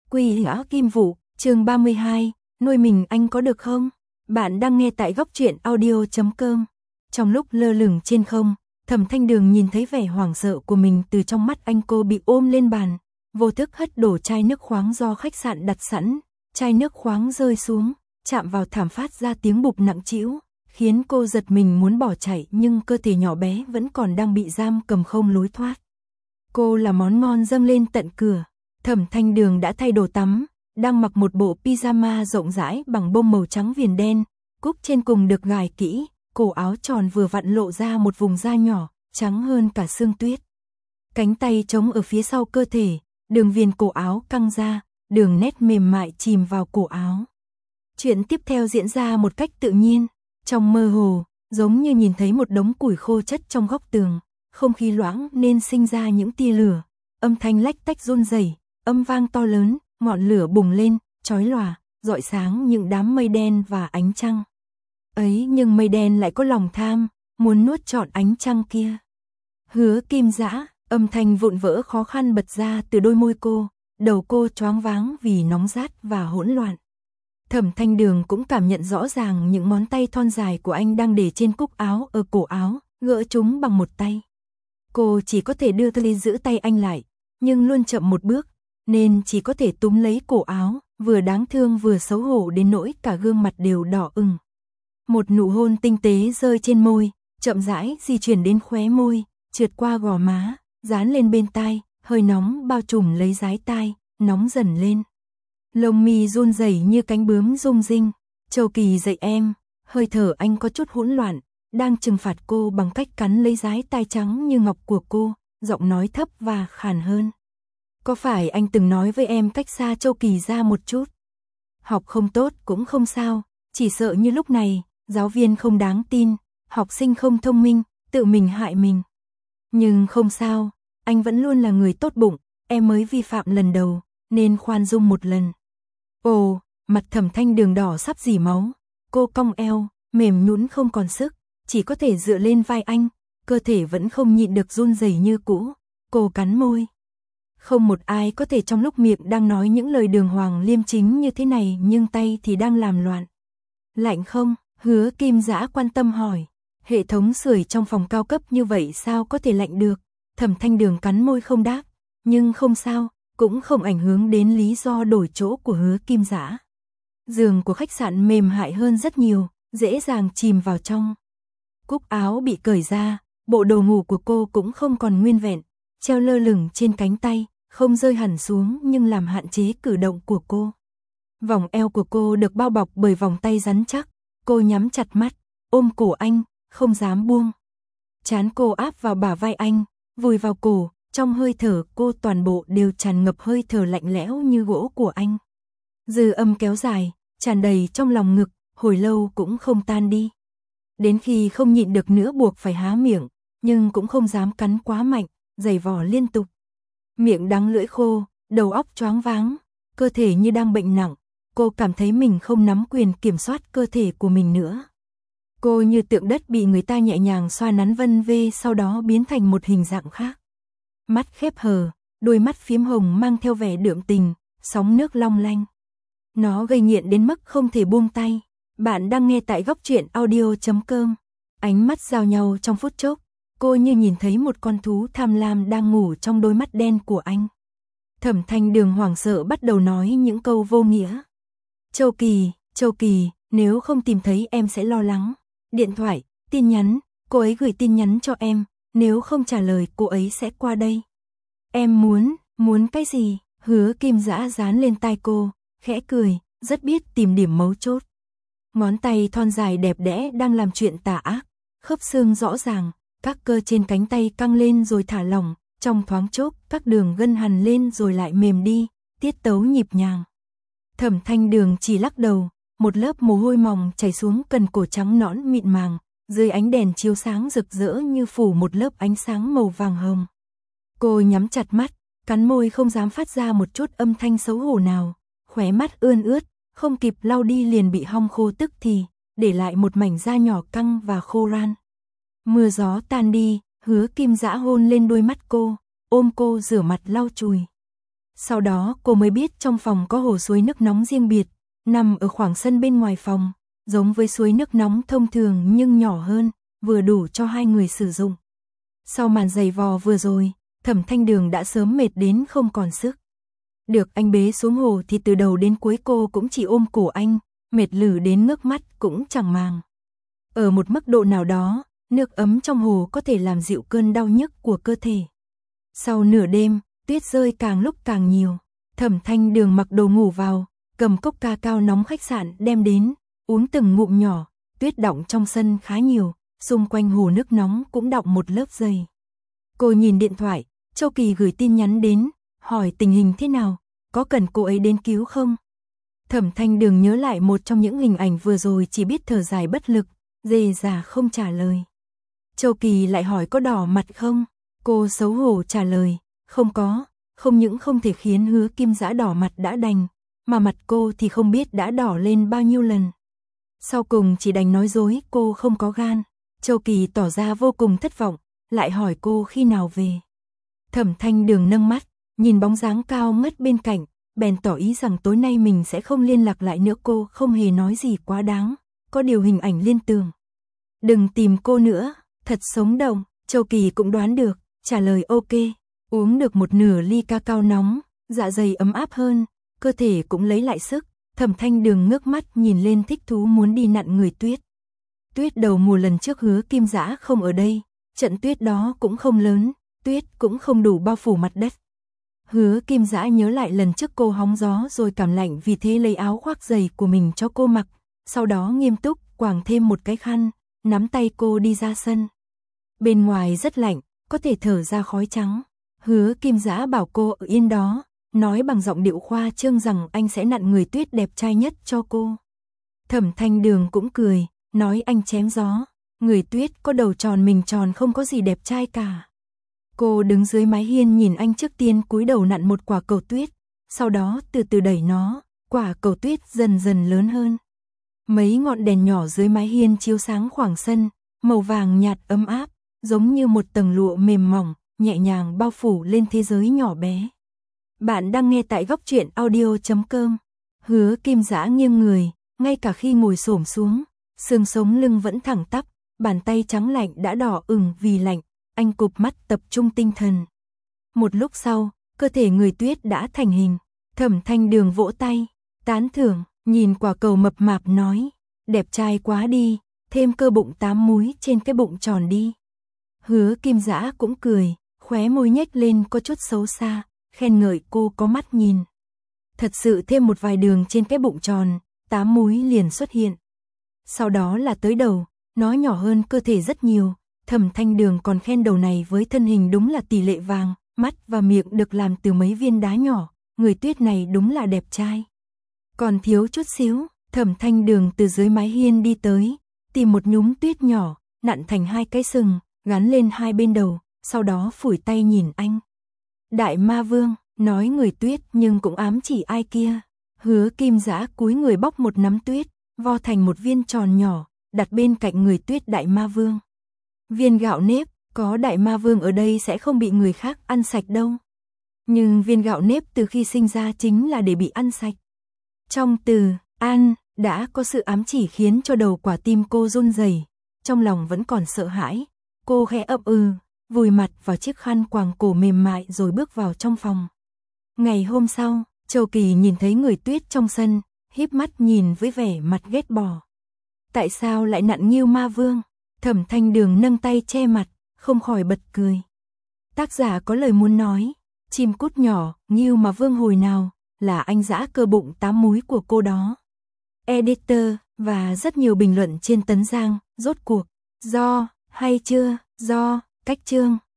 Quỷ Gã Kim Vũ, chương 32, nuôi mình anh có được không? Bạn đang nghe tại góc truyện audio.com. Trong lúc lơ lửng trên không, Thẩm Thanh Đường nhìn thấy vẻ hoảng sợ của mình từ trong mắt anh. Cô bị ôm lên bàn, vô thức hất đổ chai nước khoáng do khách sạn đặt sẵn. Chai nước khoáng rơi xuống, chạm vào thảm phát ra tiếng bụp nặng trĩu, khiến cô giật mình muốn bỏ chạy, nhưng cơ thể nhỏ bé vẫn còn đang bị giam cầm không lối thoát. Cô là món ngon dâng lên tận cửa. Thẩm Thanh Đường đã thay đồ tắm, đang mặc một bộ pyjama rộng rãi bằng bông màu trắng viền đen, cúc trên cùng được gài kỹ, cổ áo tròn vừa vặn lộ ra một vùng da nhỏ, trắng hơn cả sương tuyết. Cánh tay trống ở phía sau cơ thể, đường viền cổ áo căng ra, đường nét mềm mại chìm vào cổ áo. Chuyện tiếp theo diễn ra một cách tự nhiên, trong mơ hồ, giống như nhìn thấy một đống củi khô chất trong góc tường, không khí loãng nên sinh ra những tia lửa, âm thanh lách tách run rẩy, âm vang to lớn, ngọn lửa bùng lên, chói lòa, rọi sáng những đám mây đen và ánh trăng. Ấy nhưng mây đen lại có lòng tham, muốn nuốt trọn ánh trăng kia. Hứa Kim Dã, âm thanh vụn vỡ khó khăn bật ra từ đôi môi cô, đầu cô choáng váng vì nóng rát và hỗn loạn. Thẩm Thanh Đường cũng cảm nhận rõ ràng những ngón tay thon dài của anh đang để trên cúc áo ở cổ áo, gỡ chúng bằng một tay. Cô chỉ có thể đưa tay giữ tay anh lại, nhưng luôn chậm một bước, nên chỉ có thể túm lấy cổ áo, vừa đáng thương vừa xấu hổ đến nỗi cả gương mặt đều đỏ ửng. Một nụ hôn tinh tế rơi trên môi, chậm rãi di chuyển đến khóe môi, trượt qua gò má, dán lên bên tai, hơi nóng bao trùm lấy dái tai, nóng dần lên. Lông mi run rẩy như cánh bướm rung rinh. Châu Kỳ dậy em, hơi thở anh có chút hỗn loạn, đang trừng phạt cô bằng cách cắn lấy dái tai trắng như ngọc của cô, giọng nói thấp và khàn hơn. Có phải anh từng nói với em cách xa Châu Kỳ ra một chút? Học không tốt cũng không sao, chỉ sợ như lúc này, giáo viên không đáng tin, học sinh không thông minh, tự mình hại mình. Nhưng không sao, anh vẫn luôn là người tốt bụng, em mới vi phạm lần đầu, nên khoan dung một lần. Ồ, mặt Thẩm Thanh Đường đỏ sắp rỉ máu, cô cong eo, mềm nhũn không còn sức, chỉ có thể dựa lên vai anh, cơ thể vẫn không nhịn được run rẩy như cũ, cô cắn môi. Không một ai có thể trong lúc miệng đang nói những lời đường hoàng liêm chính như thế này nhưng tay thì đang làm loạn. Lạnh không? Hứa Kim Dã quan tâm hỏi. Hệ thống sưởi trong phòng cao cấp như vậy sao có thể lạnh được? Thẩm Thanh Đường cắn môi không đáp, nhưng không sao, cũng không ảnh hưởng đến lý do đổi chỗ của Hứa Kim Dã. Giường của khách sạn mềm hại hơn rất nhiều, dễ dàng chìm vào trong. Cúc áo bị cởi ra, bộ đồ ngủ của cô cũng không còn nguyên vẹn, treo lơ lửng trên cánh tay, không rơi hẳn xuống nhưng làm hạn chế cử động của cô. Vòng eo của cô được bao bọc bởi vòng tay rắn chắc, cô nhắm chặt mắt, ôm cổ anh, không dám buông. Trán cô áp vào bả vai anh, vùi vào cổ, trong hơi thở cô toàn bộ đều tràn ngập hơi thở lạnh lẽo như gỗ của anh. Dư âm kéo dài, tràn đầy trong lòng ngực, hồi lâu cũng không tan đi. Đến khi không nhịn được nữa buộc phải há miệng, nhưng cũng không dám cắn quá mạnh, giày vò liên tục. Miệng đắng lưỡi khô, đầu óc choáng váng, cơ thể như đang bệnh nặng, cô cảm thấy mình không nắm quyền kiểm soát cơ thể của mình nữa. Cô như tượng đất bị người ta nhẹ nhàng xoa nắn vân vê sau đó biến thành một hình dạng khác. Mắt khép hờ, đôi mắt phiếm hồng mang theo vẻ đượm tình, sóng nước long lanh. Nó gây nghiện đến mức không thể buông tay. Bạn đang nghe tại góc truyện audio.com. Ánh mắt giao nhau trong phút chốc, cô như nhìn thấy một con thú tham lam đang ngủ trong đôi mắt đen của anh. Thẩm Thanh Đường hoảng sợ bắt đầu nói những câu vô nghĩa. Châu Kỳ, nếu không tìm thấy em sẽ lo lắng. Điện thoại, tin nhắn, cô ấy gửi tin nhắn cho em, nếu không trả lời cô ấy sẽ qua đây. Em muốn cái gì? Hứa Kim Dã dán lên tai cô, khẽ cười, rất biết tìm điểm mấu chốt. Ngón tay thon dài đẹp đẽ đang làm chuyện tà ác, khớp xương rõ ràng, các cơ trên cánh tay căng lên rồi thả lỏng, trong thoáng chốc các đường gân hằn lên rồi lại mềm đi, tiết tấu nhịp nhàng. Thẩm Thanh Đường chỉ lắc đầu, một lớp mồ hôi mỏng chảy xuống cần cổ trắng nõn mịn màng, dưới ánh đèn chiếu sáng rực rỡ như phủ một lớp ánh sáng màu vàng hồng. Cô nhắm chặt mắt, cắn môi không dám phát ra một chút âm thanh xấu hổ nào, khóe mắt ươn ướt, không kịp lau đi liền bị hong khô tức thì, để lại một mảnh da nhỏ căng và khô ran. Mưa gió tan đi, Hứa Kim Dã hôn lên đôi mắt cô, ôm cô rửa mặt lau chùi. Sau đó cô mới biết trong phòng có hồ suối nước nóng riêng biệt, nằm ở khoảng sân bên ngoài phòng, giống với suối nước nóng thông thường nhưng nhỏ hơn, vừa đủ cho hai người sử dụng. Sau màn giày vò vừa rồi, Thẩm Thanh Đường đã sớm mệt đến không còn sức. Được anh bế xuống hồ thì từ đầu đến cuối cô cũng chỉ ôm cổ anh, mệt lử đến ngước mắt cũng chẳng màng. Ở một mức độ nào đó, nước ấm trong hồ có thể làm dịu cơn đau nhức của cơ thể. Sau nửa đêm, tuyết rơi càng lúc càng nhiều. Thẩm Thanh Đường mặc đồ ngủ vào, cầm cốc ca cao nóng khách sạn đem đến, uống từng ngụm nhỏ, tuyết đọng trong sân khá nhiều, xung quanh hồ nước nóng cũng đọng một lớp dày. Cô nhìn điện thoại, Châu Kỳ gửi tin nhắn đến, hỏi tình hình thế nào, có cần cô ấy đến cứu không? Thẩm Thanh Đường nhớ lại một trong những hình ảnh vừa rồi chỉ biết thở dài bất lực, dề dà không trả lời. Châu Kỳ lại hỏi có đỏ mặt không? Cô xấu hổ trả lời, không có, không những không thể khiến Hứa Kim Dã đỏ mặt đã đành, mà mặt cô thì không biết đã đỏ lên bao nhiêu lần. Sau cùng chỉ đành nói dối cô không có gan. Châu Kỳ tỏ ra vô cùng thất vọng, lại hỏi cô khi nào về. Thẩm Thanh Đường nâng mắt, nhìn bóng dáng cao ngất bên cạnh, bèn tỏ ý rằng tối nay mình sẽ không liên lạc lại nữa. Cô không hề nói gì quá đáng, có điều hình ảnh liên tưởng. Đừng tìm cô nữa, thật sống động. Châu Kỳ cũng đoán được, trả lời ok. Uống được một nửa ly ca cao nóng, dạ dày ấm áp hơn, cơ thể cũng lấy lại sức. Thẩm Thanh Đường ngước mắt nhìn lên thích thú muốn đi nặn người tuyết. Tuyết đầu mùa lần trước Hứa Kim Dã không ở đây, trận tuyết đó cũng không lớn, tuyết cũng không đủ bao phủ mặt đất. Hứa Kim Dã nhớ lại lần trước cô hóng gió rồi cảm lạnh, vì thế lấy áo khoác dày của mình cho cô mặc, sau đó nghiêm túc quàng thêm một cái khăn, nắm tay cô đi ra sân. Bên ngoài rất lạnh, có thể thở ra khói trắng. Hứa Kim Dã bảo cô ở yên đó, nói bằng giọng điệu khoa trương rằng anh sẽ nặn người tuyết đẹp trai nhất cho cô. Thẩm Thanh Đường cũng cười, nói anh chém gió, người tuyết có đầu tròn mình tròn không có gì đẹp trai cả. Cô đứng dưới mái hiên nhìn anh, trước tiên cúi đầu nặn một quả cầu tuyết, sau đó từ từ đẩy nó, quả cầu tuyết dần dần lớn hơn. Mấy ngọn đèn nhỏ dưới mái hiên chiếu sáng khoảng sân, màu vàng nhạt ấm áp, giống như một tầng lụa mềm mỏng, nhẹ nhàng bao phủ lên thế giới nhỏ bé. Bạn đang nghe tại Góc Truyện Audio.com. Hứa Kim Dã nghiêng người, ngay cả khi ngồi xổm xuống, xương sống lưng vẫn thẳng tắp, bàn tay trắng lạnh đã đỏ ửng vì lạnh, anh cụp mắt tập trung tinh thần. Một lúc sau, cơ thể người tuyết đã thành hình. Thẩm Thanh Đường vỗ tay, tán thưởng, nhìn quả cầu mập mạp nói, đẹp trai quá đi, thêm cơ bụng 8 múi trên cái bụng tròn đi. Hứa Kim Dã cũng cười, khóe môi nhếch lên có chút xấu xa, khen ngợi cô có mắt nhìn. Thật sự thêm một vài đường trên cái bụng tròn, 8 múi liền xuất hiện. Sau đó là tới đầu, nó nhỏ hơn cơ thể rất nhiều. Thẩm Thanh Đường còn khen đầu này với thân hình đúng là tỷ lệ vàng, mắt và miệng được làm từ mấy viên đá nhỏ, người tuyết này đúng là đẹp trai. Còn thiếu chút xíu, Thẩm Thanh Đường từ dưới mái hiên đi tới, tìm một nhúm tuyết nhỏ, nặn thành 2 cái sừng, gắn lên 2 bên đầu, sau đó phủi tay nhìn anh. Đại Ma Vương, nói người tuyết nhưng cũng ám chỉ ai kia. Hứa Kim Dã cúi người bóc một nắm tuyết, vo thành một viên tròn nhỏ, đặt bên cạnh người tuyết Đại Ma Vương. Viên gạo nếp, có Đại Ma Vương ở đây sẽ không bị người khác ăn sạch đâu. Nhưng viên gạo nếp từ khi sinh ra chính là để bị ăn sạch. Trong từ ăn đã có sự ám chỉ khiến cho đầu quả tim cô run rẩy, trong lòng vẫn còn sợ hãi. Cô khẽ ậm vùi mặt vào chiếc khăn quàng cổ mềm mại rồi bước vào trong phòng. Ngày hôm sau, Châu Kỳ nhìn thấy người tuyết trong sân, híp mắt nhìn với vẻ mặt ghét bỏ. Tại sao lại nặn Ngưu Ma Vương? Thẩm Thanh Đường nâng tay che mặt, không khỏi bật cười. Tác giả có lời muốn nói, chim cút nhỏ, Ngưu Ma Vương hồi nào, là anh dã cơ bụng 8 múi của cô đó. Editor, và rất nhiều bình luận trên Tấn Giang, rốt cuộc, do, hay chưa, do, cách chương.